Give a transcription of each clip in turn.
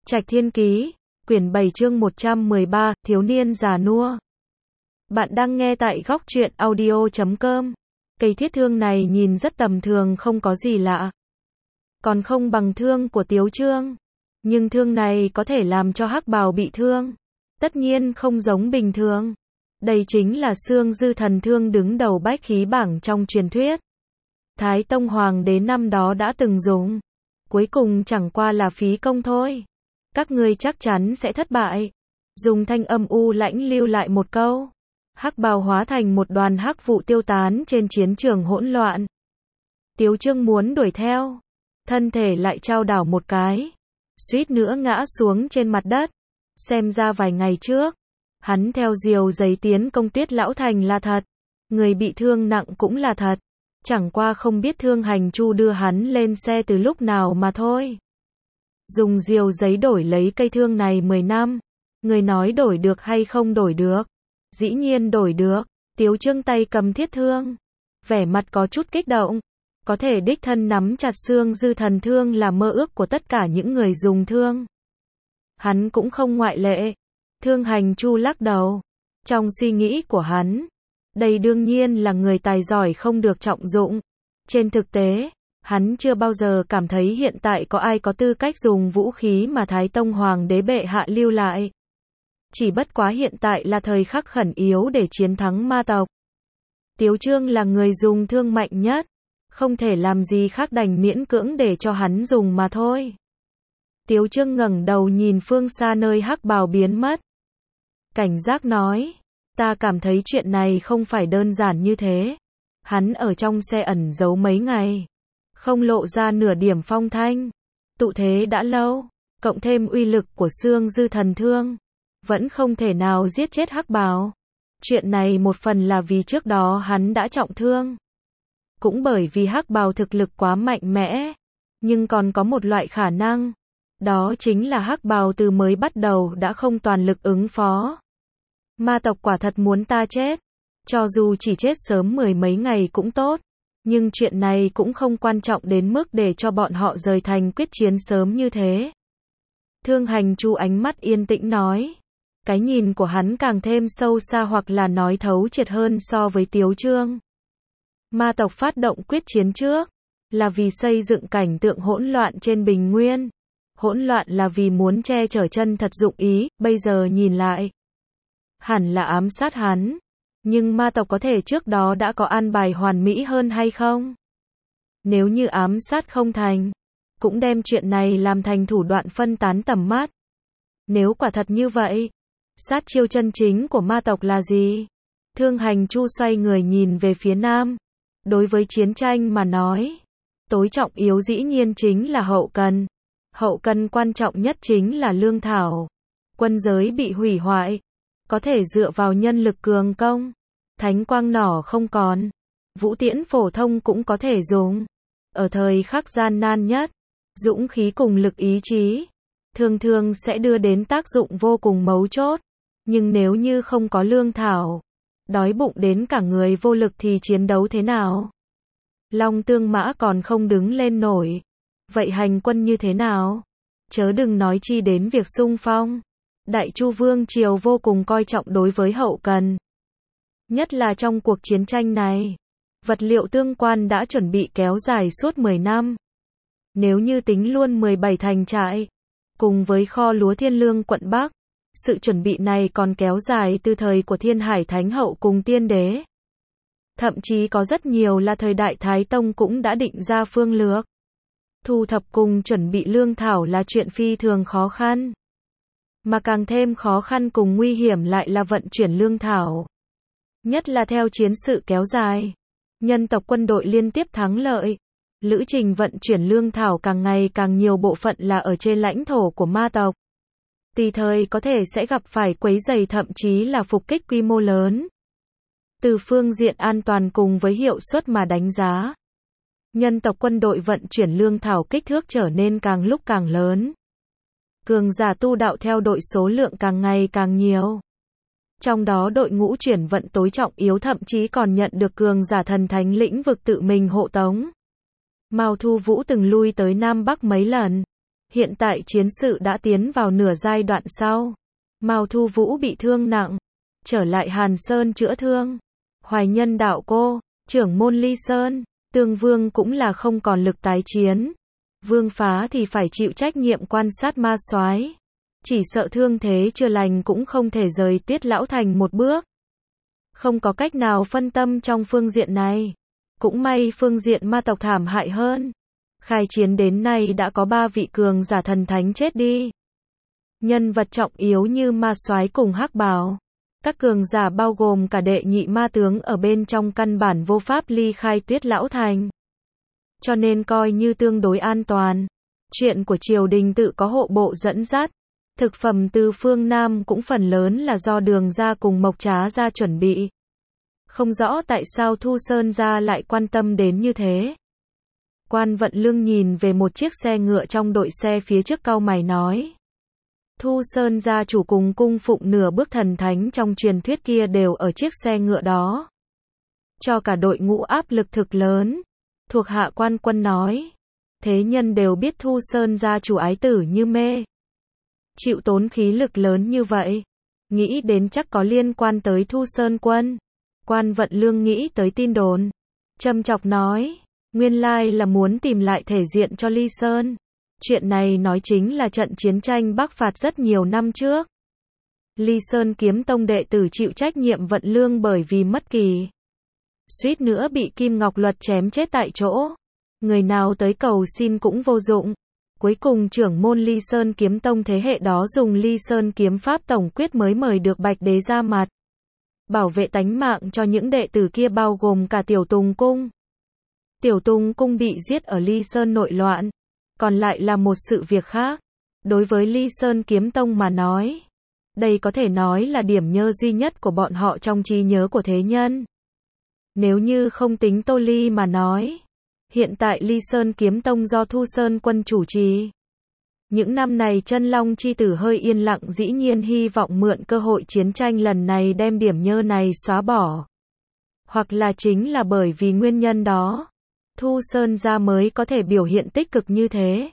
Trạch Thiên Ký, quyển 7 chương 113, thiếu niên già nua. Bạn đang nghe tại góc truyện audio.com. Cây thiết thương này nhìn rất tầm thường, không có gì lạ. Còn không bằng thương của Tiếu Trương. Nhưng thương này có thể làm cho Hắc Bào bị thương. Tất nhiên không giống bình thường. Đây chính là xương dư thần thương đứng đầu bách khí bảng trong truyền thuyết. Thái Tông Hoàng đế năm đó đã từng dùng. Cuối cùng chẳng qua là phí công thôi. Các ngươi chắc chắn sẽ thất bại. Dùng thanh âm u lãnh lưu lại một câu. Hắc bào hóa thành một đoàn hắc vụ tiêu tán trên chiến trường hỗn loạn. Tiếu Trương muốn đuổi theo. Thân thể lại chao đảo một cái. Suýt nữa ngã xuống trên mặt đất. Xem ra vài ngày trước, hắn theo diều giấy tiến công Tuyết Lão Thành là thật. Người bị thương nặng cũng là thật. Chẳng qua không biết Thương Hành Chu đưa hắn lên xe từ lúc nào mà thôi. Dùng diều giấy đổi lấy cây thương này 10 năm. Người nói đổi được hay không đổi được? Dĩ nhiên đổi được. Tiếu Trương tay cầm thiết thương. Vẻ mặt có chút kích động. Có thể đích thân nắm chặt xương dư thần thương là mơ ước của tất cả những người dùng thương. Hắn cũng không ngoại lệ. Thương Hành Chu lắc đầu. Trong suy nghĩ của hắn, đây đương nhiên là người tài giỏi không được trọng dụng. Trên thực tế, hắn chưa bao giờ cảm thấy hiện tại có ai có tư cách dùng vũ khí mà Thái Tông Hoàng đế bệ hạ lưu lại. Chỉ bất quá hiện tại là thời khắc khẩn yếu để chiến thắng ma tộc. Tiếu Trương là người dùng thương mạnh nhất. Không thể làm gì khác đành miễn cưỡng để cho hắn dùng mà thôi. Tiếu Trương ngẩng đầu nhìn phương xa nơi hắc bào biến mất. Cảnh giác nói. Ta cảm thấy chuyện này không phải đơn giản như thế. Hắn ở trong xe ẩn giấu mấy ngày. Không lộ ra nửa điểm phong thanh. Tụ thế đã lâu. Cộng thêm uy lực của xương dư thần thương. Vẫn không thể nào giết chết hắc bào. Chuyện này một phần là vì trước đó hắn đã trọng thương. Cũng bởi vì hắc bào thực lực quá mạnh mẽ. Nhưng còn có một loại khả năng. Đó chính là hắc bào từ mới bắt đầu đã không toàn lực ứng phó. Ma tộc quả thật muốn ta chết. Cho dù chỉ chết sớm 10 mấy ngày cũng tốt. Nhưng chuyện này cũng không quan trọng đến mức để cho bọn họ rời thành quyết chiến sớm như thế. Thương Hành Chu ánh mắt yên tĩnh nói. Cái nhìn của hắn càng thêm sâu xa hoặc là nói thấu triệt hơn so với Tiếu Trương. Ma tộc phát động quyết chiến trước. Là vì xây dựng cảnh tượng hỗn loạn trên Bình Nguyên. Hỗn loạn là vì muốn che chở chân thật dụng ý, bây giờ nhìn lại. Hẳn là ám sát hắn. Nhưng ma tộc có thể trước đó đã có an bài hoàn mỹ hơn hay không? Nếu như ám sát không thành, cũng đem chuyện này làm thành thủ đoạn phân tán tầm mắt. Nếu quả thật như vậy, sát chiêu chân chính của ma tộc là gì? Thương Hành Chu xoay người nhìn về phía nam. Đối với chiến tranh mà nói, tối trọng yếu dĩ nhiên chính là hậu cần. Hậu cần quan trọng nhất chính là lương thảo. Quân giới bị hủy hoại. Có thể dựa vào nhân lực cường công. Thánh quang nỏ không còn. Vũ tiễn phổ thông cũng có thể dùng. Ở thời khắc gian nan nhất, dũng khí cùng lực ý chí thường thường sẽ đưa đến tác dụng vô cùng mấu chốt. Nhưng nếu như không có lương thảo, đói bụng đến cả người vô lực thì chiến đấu thế nào? Long Tương Mã còn không đứng lên nổi. Vậy hành quân như thế nào? Chớ đừng nói chi đến việc xung phong. Đại Chu Vương triều vô cùng coi trọng đối với hậu cần. Nhất là trong cuộc chiến tranh này. Vật liệu tương quan đã chuẩn bị kéo dài suốt 10 năm. Nếu như tính luôn 17 thành trại, cùng với kho lúa Thiên Lương quận Bắc, sự chuẩn bị này còn kéo dài từ thời của Thiên Hải Thánh Hậu cùng Tiên Đế. Thậm chí có rất nhiều là thời đại Thái Tông cũng đã định ra phương lược. Thu thập cùng chuẩn bị lương thảo là chuyện phi thường khó khăn. Mà càng thêm khó khăn cùng nguy hiểm lại là vận chuyển lương thảo. Nhất là theo chiến sự kéo dài. Nhân tộc quân đội liên tiếp thắng lợi. Lữ trình vận chuyển lương thảo càng ngày càng nhiều bộ phận là ở trên lãnh thổ của ma tộc. Tùy thời có thể sẽ gặp phải quấy rầy thậm chí là phục kích quy mô lớn. Từ phương diện an toàn cùng với hiệu suất mà đánh giá. Nhân tộc quân đội vận chuyển lương thảo kích thước trở nên càng lúc càng lớn. Cường giả tu đạo theo đội số lượng càng ngày càng nhiều. Trong đó đội ngũ chuyển vận tối trọng yếu thậm chí còn nhận được cường giả thần thánh lĩnh vực tự mình hộ tống. Mao Thu Vũ từng lui tới Nam Bắc mấy lần. Hiện tại chiến sự đã tiến vào nửa giai đoạn sau. Mao Thu Vũ bị thương nặng, trở lại Hàn Sơn chữa thương. Hoài Nhân đạo cô, trưởng môn Ly Sơn, Tương Vương cũng là không còn lực tái chiến. Vương Phá thì phải chịu trách nhiệm quan sát ma soái. Chỉ sợ thương thế chưa lành cũng không thể rời Tiết Lão Thành một bước. Không có cách nào phân tâm trong phương diện này. Cũng may phương diện ma tộc thảm hại hơn. Khai chiến đến nay đã có 3 vị cường giả thần thánh chết đi. Nhân vật trọng yếu như ma soái cùng Hắc Bào. Các cường giả bao gồm cả đệ nhị ma tướng ở bên trong căn bản vô pháp ly khai Tiết Lão Thành. Cho nên coi như tương đối an toàn. Chuyện của triều đình tự có hộ bộ dẫn dắt. Thực phẩm từ phương Nam cũng phần lớn là do Đường gia cùng Mộc Trá gia chuẩn bị. Không rõ tại sao Thu Sơn gia lại quan tâm đến như thế. Quan Vận Lương nhìn về một chiếc xe ngựa trong đội xe phía trước cau mày nói. Thu Sơn gia chủ cùng cung phụng nửa bước thần thánh trong truyền thuyết kia đều ở chiếc xe ngựa đó. Cho cả đội ngũ áp lực thực lớn. Thuộc hạ quan quân nói. Thế nhân đều biết Thu Sơn gia chủ ái tử như mê. Chịu tốn khí lực lớn như vậy. Nghĩ đến chắc có liên quan tới Thu Sơn quân. Quan Vận Lương nghĩ tới tin đồn. Châm chọc nói. Nguyên lai là muốn tìm lại thể diện cho Ly Sơn. Chuyện này nói chính là trận chiến tranh Bắc phạt rất nhiều năm trước. Ly Sơn kiếm tông đệ tử chịu trách nhiệm Vận Lương bởi vì mất kỳ. Suýt nữa bị Kim Ngọc Luật chém chết tại chỗ. Người nào tới cầu xin cũng vô dụng. Cuối cùng trưởng môn Ly Sơn kiếm tông thế hệ đó dùng Ly Sơn kiếm pháp tổng quyết mới mời được Bạch Đế ra mặt. Bảo vệ tánh mạng cho những đệ tử kia bao gồm cả Tiểu Tùng Cung. Tiểu Tùng Cung bị giết ở Ly Sơn nội loạn. Còn lại là một sự việc khác. Đối với Ly Sơn kiếm tông mà nói. Đây có thể nói là điểm nhơ duy nhất của bọn họ trong trí nhớ của thế nhân. Nếu như không tính Tô Ly mà nói. Hiện tại Ly Sơn kiếm tông do Thu Sơn quân chủ trì. Những năm này Chân Long chi tử hơi yên lặng, dĩ nhiên hy vọng mượn cơ hội chiến tranh lần này đem điểm nhơ này xóa bỏ. Hoặc là chính là bởi vì nguyên nhân đó. Thu Sơn gia mới có thể biểu hiện tích cực như thế.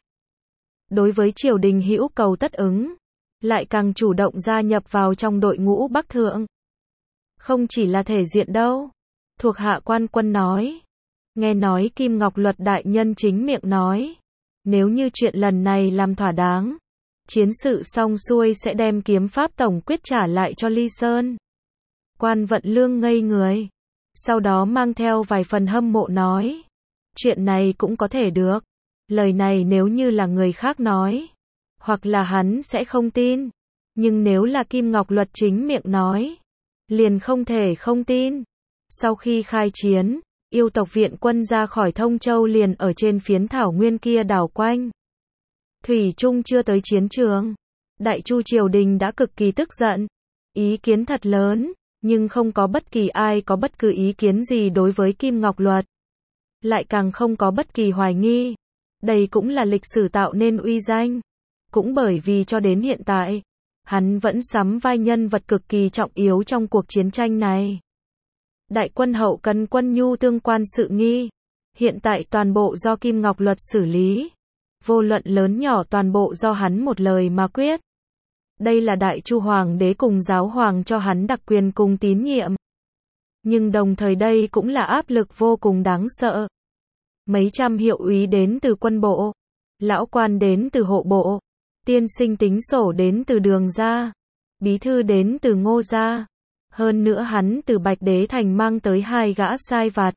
Đối với triều đình hữu cầu tất ứng. Lại càng chủ động gia nhập vào trong đội ngũ Bắc Thượng. Không chỉ là thể diện đâu. Thuộc hạ quan quân nói. Nghe nói Kim Ngọc Luật đại nhân chính miệng nói. Nếu như chuyện lần này làm thỏa đáng. Chiến sự xong xuôi sẽ đem kiếm pháp tổng quyết trả lại cho Ly Sơn. Quan Vận Lương ngây người. Sau đó mang theo vài phần hâm mộ nói. Chuyện này cũng có thể được. Lời này nếu như là người khác nói. Hoặc là hắn sẽ không tin. Nhưng nếu là Kim Ngọc Luật chính miệng nói. Liền không thể không tin. Sau khi khai chiến. Yêu tộc viện quân ra khỏi Thông Châu liền ở trên phiến thảo nguyên kia đảo quanh. Thủy Trung chưa tới chiến trường. Đại Chu triều đình đã cực kỳ tức giận. Ý kiến thật lớn, nhưng không có bất kỳ ai có bất cứ ý kiến gì đối với Kim Ngọc Luật. Lại càng không có bất kỳ hoài nghi. Đây cũng là lịch sử tạo nên uy danh. Cũng bởi vì cho đến hiện tại, hắn vẫn sắm vai nhân vật cực kỳ trọng yếu trong cuộc chiến tranh này. Đại quân hậu cần quân nhu tương quan sự nghi. Hiện tại toàn bộ do Kim Ngọc Luật xử lý. Vô luận lớn nhỏ toàn bộ do hắn một lời mà quyết. Đây là Đại Chu Hoàng đế cùng giáo hoàng cho hắn đặc quyền cùng tín nhiệm. Nhưng đồng thời đây cũng là áp lực vô cùng đáng sợ. Mấy trăm hiệu úy đến từ quân bộ. Lão quan đến từ hộ bộ. Tiên sinh tính sổ đến từ Đường gia. Bí thư đến từ Ngô gia. Hơn nữa hắn từ Bạch Đế Thành mang tới 2 gã sai vặt.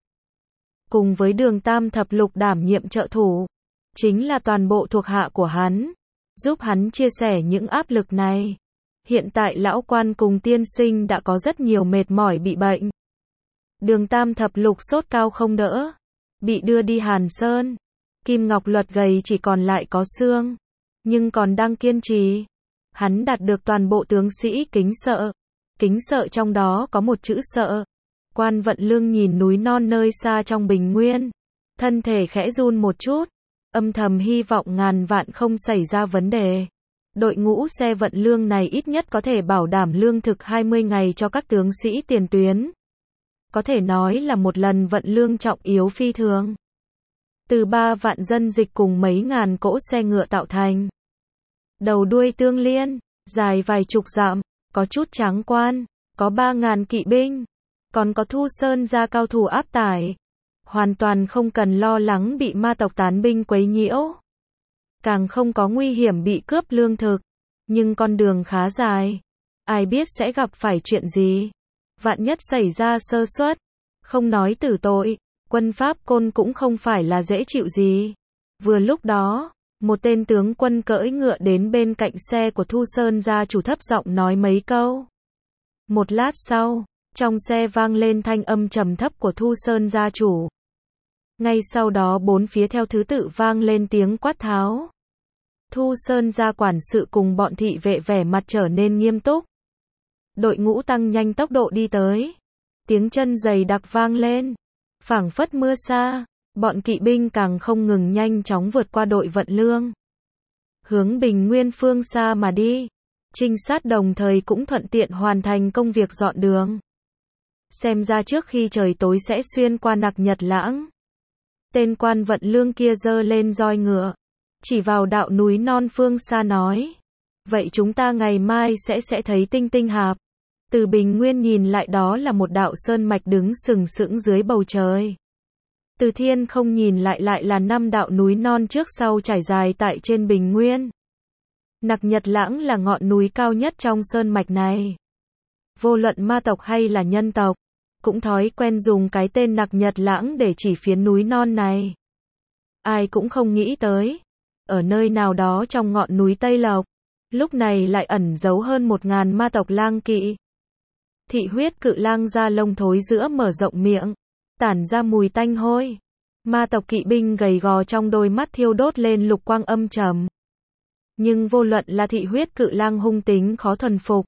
Cùng với Đường Tam Thập Lục đảm nhiệm trợ thủ. Chính là toàn bộ thuộc hạ của hắn. Giúp hắn chia sẻ những áp lực này. Hiện tại lão quan cùng tiên sinh đã có rất nhiều mệt mỏi bị bệnh. Đường Tam Thập Lục sốt cao không đỡ. Bị đưa đi Hàn Sơn. Kim Ngọc Luật gầy chỉ còn lại có xương. Nhưng còn đang kiên trì. Hắn đạt được toàn bộ tướng sĩ kính sợ. Kính sợ trong đó có một chữ sợ. Quan Vận Lương nhìn núi non nơi xa trong bình nguyên. Thân thể khẽ run một chút. Âm thầm hy vọng ngàn vạn không xảy ra vấn đề. Đội ngũ xe vận lương này ít nhất có thể bảo đảm lương thực 20 ngày cho các tướng sĩ tiền tuyến. Có thể nói là một lần vận lương trọng yếu phi thường. Từ 3 vạn dân dịch cùng mấy ngàn cỗ xe ngựa tạo thành. đầu đuôi tương liên, dài vài chục dặm, có chút tráng quan, có 3.000 kỵ binh, còn có Thu Sơn gia cao thủ áp tải. Hoàn toàn không cần lo lắng bị ma tộc tán binh quấy nhiễu. Càng không có nguy hiểm bị cướp lương thực. Nhưng con đường khá dài. Ai biết sẽ gặp phải chuyện gì. Vạn nhất xảy ra sơ suất. Không nói tử tội. Quân Pháp Côn cũng không phải là dễ chịu gì. Vừa lúc đó, một tên tướng quân cưỡi ngựa đến bên cạnh xe của Thu Sơn gia chủ thấp giọng nói mấy câu. Một lát sau, trong xe vang lên thanh âm trầm thấp của Thu Sơn gia chủ. Ngay sau đó bốn phía theo thứ tự vang lên tiếng quát tháo. Thu Sơn gia quản sự cùng bọn thị vệ vẻ mặt trở nên nghiêm túc. Đội ngũ tăng nhanh tốc độ đi tới. Tiếng chân giày đặc vang lên. Phảng phất mưa sa, bọn kỵ binh càng không ngừng nhanh chóng vượt qua đội vận lương. Hướng Bình Nguyên phương xa mà đi. Trinh sát đồng thời cũng thuận tiện hoàn thành công việc dọn đường. Xem ra trước khi trời tối sẽ xuyên qua Nặc Nhật Lãng. Tên quan vận lương kia giơ lên roi ngựa, chỉ vào đạo núi non phương xa nói. Vậy chúng ta ngày mai sẽ thấy Tinh Tinh Hạp. Từ Bình Nguyên nhìn lại đó là một đạo sơn mạch đứng sừng sững dưới bầu trời. Từ thiên không nhìn lại là 5 đạo núi non trước sau trải dài tại trên Bình Nguyên. Nặc Nhật Lãng là ngọn núi cao nhất trong sơn mạch này. Vô luận ma tộc hay là nhân tộc, cũng thói quen dùng cái tên Nặc Nhật Lãng để chỉ phiến núi non này. Ai cũng không nghĩ tới, ở nơi nào đó trong ngọn núi Tây Lộc, lúc này lại ẩn giấu hơn 1.000 ma tộc lang kỵ. Thị huyết cự lang da lông thối giữa mở rộng miệng, tản ra mùi tanh hôi. Ma tộc kỵ binh gầy gò trong đôi mắt thiêu đốt lên lục quang âm trầm. Nhưng vô luận là thị huyết cự lang hung tính khó thuần phục,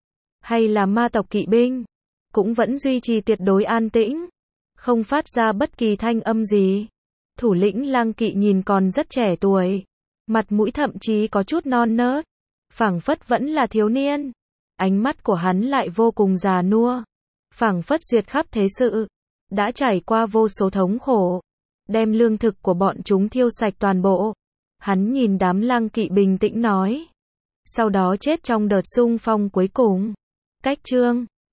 hay là ma tộc kỵ binh, cũng vẫn duy trì tuyệt đối an tĩnh, không phát ra bất kỳ thanh âm gì. Thủ lĩnh lang kỵ nhìn còn rất trẻ tuổi, mặt mũi thậm chí có chút non nớt, phảng phất vẫn là thiếu niên. Ánh mắt của hắn lại vô cùng già nua, phảng phất duyệt khắp thế sự, đã trải qua vô số thống khổ, đem lương thực của bọn chúng thiêu sạch toàn bộ. Hắn nhìn đám lang kỵ bình tĩnh nói, sau đó chết trong đợt xung phong cuối cùng. Cách chương